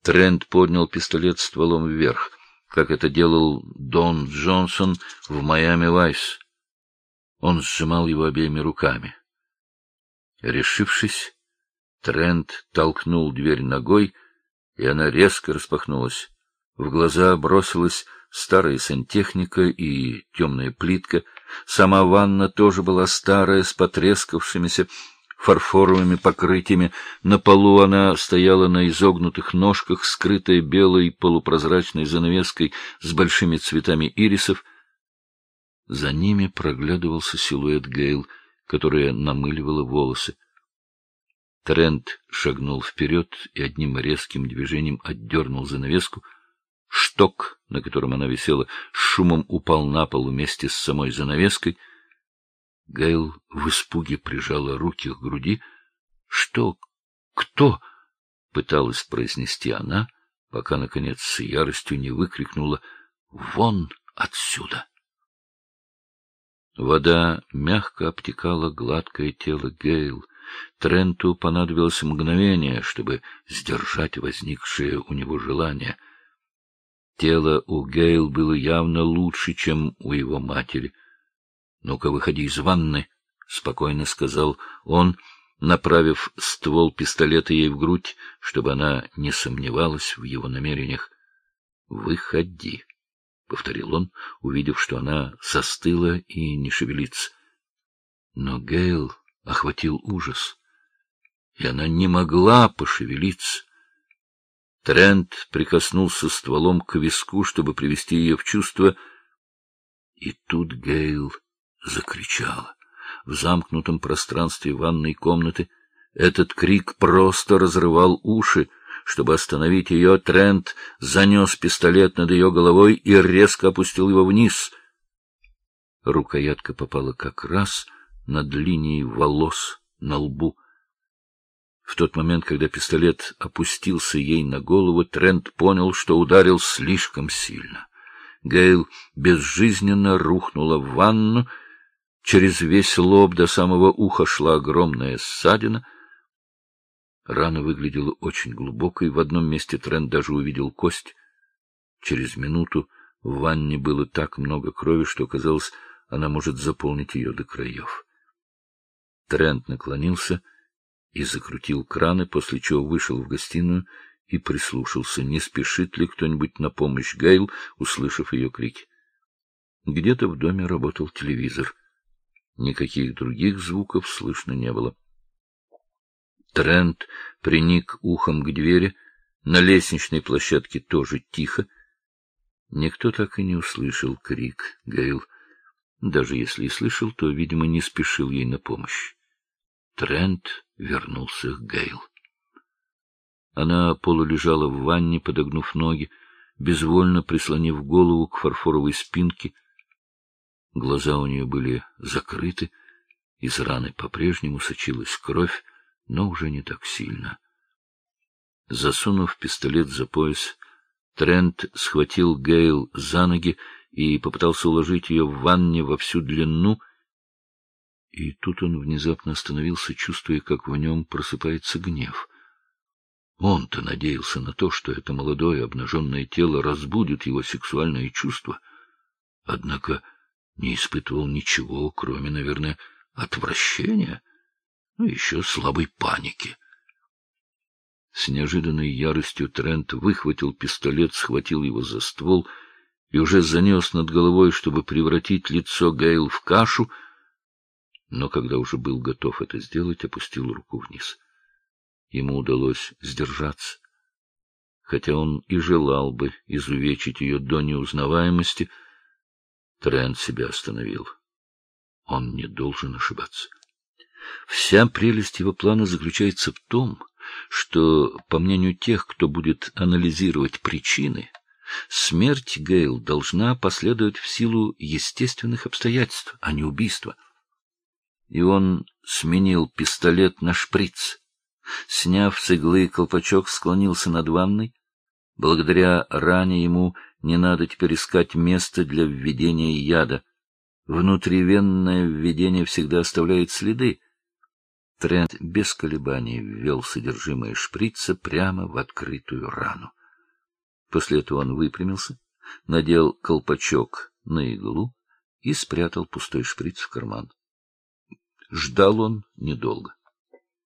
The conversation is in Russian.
Трент поднял пистолет стволом вверх, как это делал Дон Джонсон в «Майами Вайс». Он сжимал его обеими руками. Решившись, Трент толкнул дверь ногой, и она резко распахнулась. В глаза бросилась старая сантехника и темная плитка. Сама ванна тоже была старая, с потрескавшимися фарфоровыми покрытиями. На полу она стояла на изогнутых ножках, скрытая белой полупрозрачной занавеской с большими цветами ирисов. За ними проглядывался силуэт Гейл, которая намыливала волосы. Трент шагнул вперед и одним резким движением отдернул занавеску. Шток, на котором она висела, с шумом упал на пол вместе с самой занавеской. Гейл в испуге прижала руки к груди. — Что? Кто? — пыталась произнести она, пока, наконец, с яростью не выкрикнула: — Вон отсюда! Вода мягко обтекала гладкое тело Гейл. Тренту понадобилось мгновение, чтобы сдержать возникшее у него желание. Тело у Гейл было явно лучше, чем у его матери. — Ну-ка, выходи из ванны, — спокойно сказал он, направив ствол пистолета ей в грудь, чтобы она не сомневалась в его намерениях. — Выходи, — повторил он, увидев, что она застыла и не шевелится. Но Гейл охватил ужас, и она не могла пошевелиться. Трент прикоснулся стволом к виску, чтобы привести ее в чувство, и тут Гейл закричала. В замкнутом пространстве ванной комнаты этот крик просто разрывал уши. Чтобы остановить ее, Трент занес пистолет над ее головой и резко опустил его вниз. Рукоятка попала как раз над линией волос на лбу. В тот момент, когда пистолет опустился ей на голову, Трент понял, что ударил слишком сильно. Гейл безжизненно рухнула в ванну. Через весь лоб до самого уха шла огромная ссадина. Рана выглядела очень глубокой. В одном месте Трент даже увидел кость. Через минуту в ванне было так много крови, что, казалось, она может заполнить ее до краев. Трент наклонился и закрутил краны, после чего вышел в гостиную и прислушался, не спешит ли кто-нибудь на помощь Гейл, услышав ее крики. Где-то в доме работал телевизор. Никаких других звуков слышно не было. Трент приник ухом к двери. На лестничной площадке тоже тихо. Никто так и не услышал крик Гейл. Даже если и слышал, то, видимо, не спешил ей на помощь. Трент вернулся к Гейл. Она полулежала в ванне, подогнув ноги, безвольно прислонив голову к фарфоровой спинке. Глаза у нее были закрыты, из раны по-прежнему сочилась кровь, но уже не так сильно. Засунув пистолет за пояс, Трент схватил Гейл за ноги и попытался уложить ее в ванне во всю длину, и тут он внезапно остановился, чувствуя, как в нем просыпается гнев. Он-то надеялся на то, что это молодое обнаженное тело разбудит его сексуальные чувства, однако не испытывал ничего, кроме, наверное, отвращения, ну, еще слабой паники. С неожиданной яростью Трент выхватил пистолет, схватил его за ствол и уже занес над головой, чтобы превратить лицо Гейл в кашу, но когда уже был готов это сделать, опустил руку вниз. Ему удалось сдержаться. Хотя он и желал бы изувечить ее до неузнаваемости, Трент себя остановил. Он не должен ошибаться. Вся прелесть его плана заключается в том, что, по мнению тех, кто будет анализировать причины, смерть Гейл должна последовать в силу естественных обстоятельств, а не убийства. И он сменил пистолет на шприц. Сняв с иглы колпачок, склонился над ванной. Благодаря ране ему не надо теперь искать место для введения яда. Внутривенное введение всегда оставляет следы. Трент без колебаний ввел содержимое шприца прямо в открытую рану. После этого он выпрямился, надел колпачок на иглу и спрятал пустой шприц в карман. Ждал он недолго.